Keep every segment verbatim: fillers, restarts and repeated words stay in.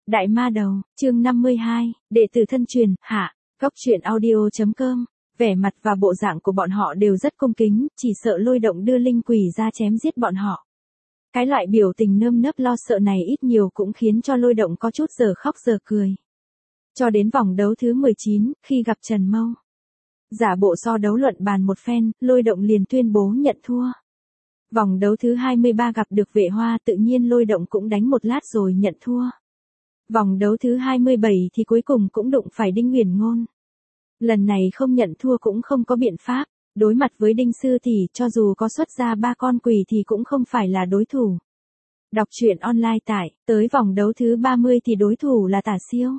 Đại ma đầu, chương năm mươi hai, đệ tử thân truyền, hạ, góc truyện audio chấm com. Vẻ mặt và bộ dạng của bọn họ đều rất cung kính, chỉ sợ Lôi Động đưa linh quỷ ra chém giết bọn họ. Cái loại biểu tình nơm nớp lo sợ này ít nhiều cũng khiến cho Lôi Động có chút giờ khóc giờ cười. Cho đến vòng đấu thứ mười chín, khi gặp Trần Mâu. Giả bộ so đấu luận bàn một phen, Lôi Động liền tuyên bố nhận thua. Vòng đấu thứ hai mươi ba gặp được Vệ Hoa, tự nhiên Lôi Động cũng đánh một lát rồi nhận thua. Vòng đấu thứ hai mươi bảy thì cuối cùng cũng đụng phải Đinh Uyển Ngôn. Lần này không nhận thua cũng không có biện pháp, đối mặt với Đinh Sư thì cho dù có xuất ra ba con quỷ thì cũng không phải là đối thủ. Đọc truyện online tại, tới vòng đấu thứ ba mươi thì đối thủ là Tả Siêu.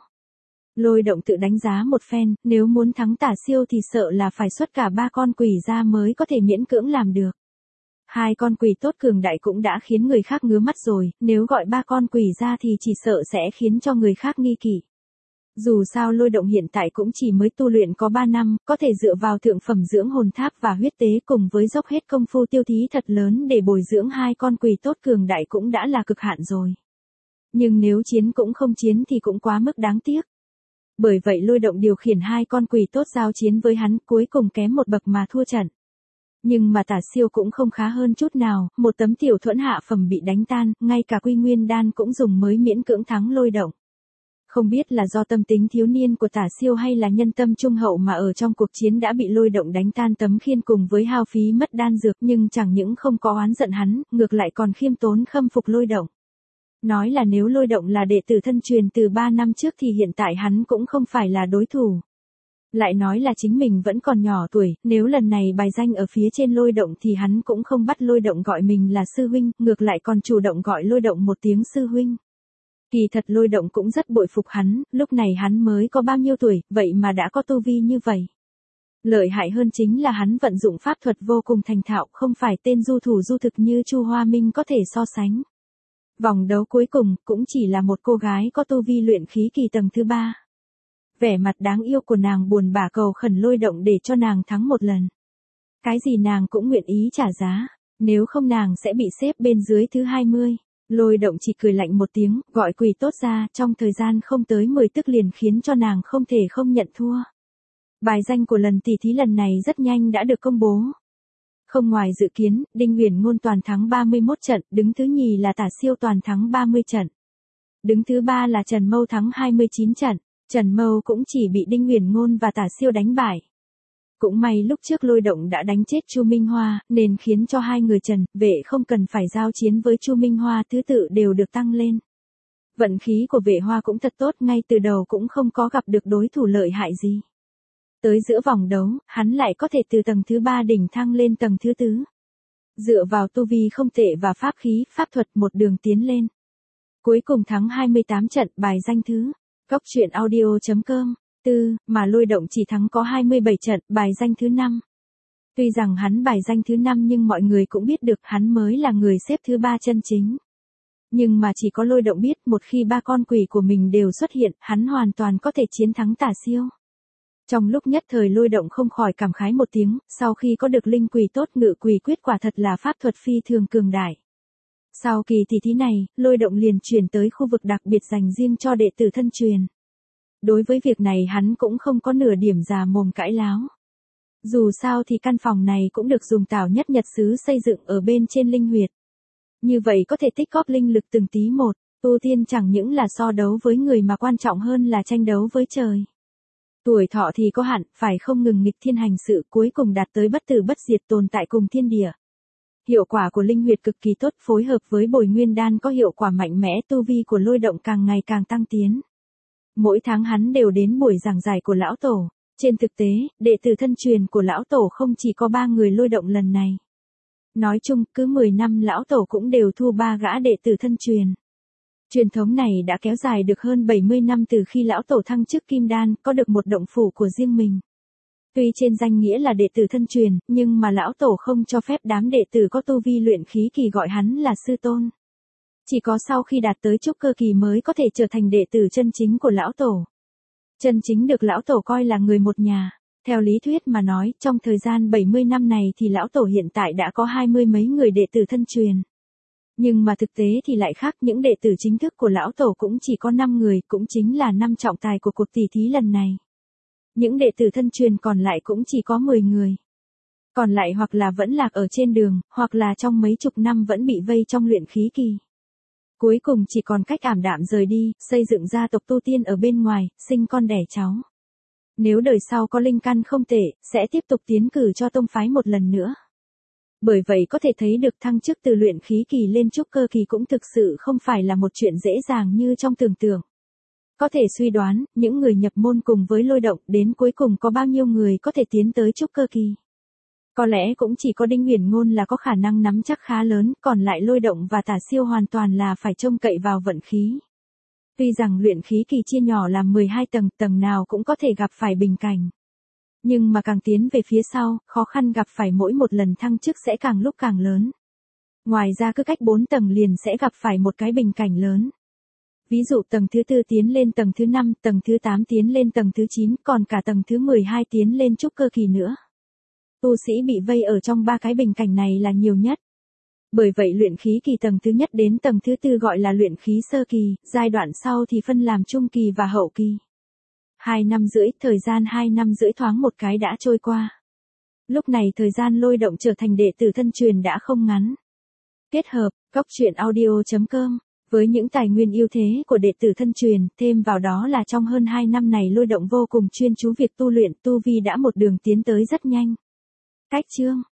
Lôi Động tự đánh giá một phen, nếu muốn thắng Tả Siêu thì sợ là phải xuất cả ba con quỷ ra mới có thể miễn cưỡng làm được. Hai con quỷ tốt cường đại cũng đã khiến người khác ngứa mắt rồi, nếu gọi ba con quỷ ra thì chỉ sợ sẽ khiến cho người khác nghi kỵ. Dù sao Lôi Động hiện tại cũng chỉ mới tu luyện có ba năm, có thể dựa vào thượng phẩm dưỡng hồn tháp và huyết tế cùng với dốc hết công phu tiêu thí thật lớn để bồi dưỡng hai con quỷ tốt cường đại cũng đã là cực hạn rồi. Nhưng nếu chiến cũng không chiến thì cũng quá mức đáng tiếc. Bởi vậy Lôi Động điều khiển hai con quỷ tốt giao chiến với hắn, cuối cùng kém một bậc mà thua trận. Nhưng mà Tả Siêu cũng không khá hơn chút nào, một tấm tiểu thuẫn hạ phẩm bị đánh tan, ngay cả Quy Nguyên đan cũng dùng mới miễn cưỡng thắng Lôi Động. Không biết là do tâm tính thiếu niên của Tả Siêu hay là nhân tâm trung hậu mà ở trong cuộc chiến đã bị Lôi Động đánh tan tấm khiên cùng với hao phí mất đan dược, nhưng chẳng những không có oán giận hắn, ngược lại còn khiêm tốn khâm phục Lôi Động. Nói là nếu Lôi Động là đệ tử thân truyền từ ba năm trước thì hiện tại hắn cũng không phải là đối thủ. Lại nói là chính mình vẫn còn nhỏ tuổi, nếu lần này bài danh ở phía trên Lôi Động thì hắn cũng không bắt Lôi Động gọi mình là sư huynh, ngược lại còn chủ động gọi Lôi Động một tiếng sư huynh. Kỳ thật Lôi Động cũng rất bội phục hắn, lúc này hắn mới có bao nhiêu tuổi, vậy mà đã có tu vi như vậy. Lợi hại hơn chính là hắn vận dụng pháp thuật vô cùng thành thạo, không phải tên du thủ du thực như Chu Hoa Minh có thể so sánh. Vòng đấu cuối cùng cũng chỉ là một cô gái có tu vi luyện khí kỳ tầng thứ ba. Vẻ mặt đáng yêu của nàng buồn bã cầu khẩn Lôi Động để cho nàng thắng một lần. Cái gì nàng cũng nguyện ý trả giá, nếu không nàng sẽ bị xếp bên dưới thứ hai mươi. Lôi Động chỉ cười lạnh một tiếng, gọi quỷ tốt ra, trong thời gian không tới mười tức liền khiến cho nàng không thể không nhận thua. Bài danh của lần tỷ thí lần này rất nhanh đã được công bố. Không ngoài dự kiến, Đinh Uyển Ngôn toàn thắng ba mươi mốt trận, đứng thứ nhì là Tả Siêu toàn thắng ba mươi trận. Đứng thứ ba là Trần Mâu thắng hai mươi chín trận. Trần Mâu cũng chỉ bị Đinh Uyển Ngôn và Tả Siêu đánh bại. Cũng may lúc trước Lôi Động đã đánh chết Chu Minh Hoa, nên khiến cho hai người Trần, Vệ không cần phải giao chiến với Chu Minh Hoa, thứ tự đều được tăng lên. Vận khí của Vệ Hoa cũng thật tốt, ngay từ đầu cũng không có gặp được đối thủ lợi hại gì. Tới giữa vòng đấu, hắn lại có thể từ tầng thứ ba đỉnh thăng lên tầng thứ tứ. Dựa vào tu vi không tệ và pháp khí, pháp thuật một đường tiến lên. Cuối cùng thắng hai mươi tám trận, bài danh thứ. Góc truyện audio chấm com, tư, mà Lôi Động chỉ thắng có hai mươi bảy trận, bài danh thứ năm. Tuy rằng hắn bài danh thứ năm nhưng mọi người cũng biết được hắn mới là người xếp thứ ba chân chính. Nhưng mà chỉ có Lôi Động biết một khi ba con quỷ của mình đều xuất hiện, hắn hoàn toàn có thể chiến thắng Tả Siêu. Trong lúc nhất thời Lôi Động không khỏi cảm khái một tiếng, sau khi có được linh quỷ tốt ngự quỷ quyết quả thật là pháp thuật phi thường cường đại. Sau kỳ tỷ thí này, Lôi Động liền chuyển tới khu vực đặc biệt dành riêng cho đệ tử thân truyền. Đối với việc này hắn cũng không có nửa điểm già mồm cãi láo. Dù sao thì căn phòng này cũng được dùng Tảo Nhất Nhật Sứ xây dựng ở bên trên linh huyệt. Như vậy có thể tích góp linh lực từng tí một, tu tiên chẳng những là so đấu với người mà quan trọng hơn là tranh đấu với trời. Tuổi thọ thì có hạn, phải không ngừng nghịch thiên hành sự, cuối cùng đạt tới bất tử bất diệt tồn tại cùng thiên địa. Hiệu quả của linh huyệt cực kỳ tốt, phối hợp với bồi nguyên đan có hiệu quả mạnh mẽ, tu vi của Lôi Động càng ngày càng tăng tiến. Mỗi tháng hắn đều đến buổi giảng giải của lão tổ. Trên thực tế, đệ tử thân truyền của lão tổ không chỉ có ba người Lôi Động lần này. Nói chung, cứ mười năm lão tổ cũng đều thu ba gã đệ tử thân truyền. Truyền thống này đã kéo dài được hơn bảy mươi năm từ khi lão tổ thăng chức kim đan, có được một động phủ của riêng mình. Tuy trên danh nghĩa là đệ tử thân truyền, nhưng mà lão tổ không cho phép đám đệ tử có tu vi luyện khí kỳ gọi hắn là sư tôn. Chỉ có sau khi đạt tới trúc cơ kỳ mới có thể trở thành đệ tử chân chính của lão tổ. Chân chính được lão tổ coi là người một nhà. Theo lý thuyết mà nói, trong thời gian bảy mươi năm này thì lão tổ hiện tại đã có hai mươi mấy người đệ tử thân truyền. Nhưng mà thực tế thì lại khác, những đệ tử chính thức của lão tổ cũng chỉ có năm người, cũng chính là năm trọng tài của cuộc tỷ thí lần này. Những đệ tử thân truyền còn lại cũng chỉ có mười người. Còn lại hoặc là vẫn lạc ở trên đường, hoặc là trong mấy chục năm vẫn bị vây trong luyện khí kỳ. Cuối cùng chỉ còn cách ảm đạm rời đi, xây dựng gia tộc tu tiên ở bên ngoài, sinh con đẻ cháu. Nếu đời sau có linh căn không tệ, sẽ tiếp tục tiến cử cho tông phái một lần nữa. Bởi vậy có thể thấy được thăng chức từ luyện khí kỳ lên trúc cơ kỳ cũng thực sự không phải là một chuyện dễ dàng như trong tưởng tượng. Có thể suy đoán, những người nhập môn cùng với Lôi Động đến cuối cùng có bao nhiêu người có thể tiến tới trúc cơ kỳ. Có lẽ cũng chỉ có Đinh Uyển Ngôn là có khả năng nắm chắc khá lớn, còn lại Lôi Động và Tả Siêu hoàn toàn là phải trông cậy vào vận khí. Tuy rằng luyện khí kỳ chia nhỏ làm mười hai tầng, tầng nào cũng có thể gặp phải bình cảnh. Nhưng mà càng tiến về phía sau, khó khăn gặp phải mỗi một lần thăng chức sẽ càng lúc càng lớn. Ngoài ra cứ cách bốn tầng liền sẽ gặp phải một cái bình cảnh lớn. Ví dụ tầng thứ tư tiến lên tầng thứ năm, tầng thứ tám tiến lên tầng thứ chín, còn cả tầng thứ mười hai tiến lên trúc cơ kỳ nữa. Tu sĩ bị vây ở trong ba cái bình cảnh này là nhiều nhất. Bởi vậy luyện khí kỳ tầng thứ nhất đến tầng thứ tư gọi là luyện khí sơ kỳ, giai đoạn sau thì phân làm trung kỳ và hậu kỳ. Hai năm rưỡi, thời gian hai năm rưỡi thoáng một cái đã trôi qua. Lúc này thời gian Lôi Động trở thành đệ tử thân truyền đã không ngắn. Kết hợp, góc truyện audio chấm com, với những tài nguyên ưu thế của đệ tử thân truyền, thêm vào đó là trong hơn hai năm này Lôi Động vô cùng chuyên chú việc tu luyện, tu vi đã một đường tiến tới rất nhanh. Cách chương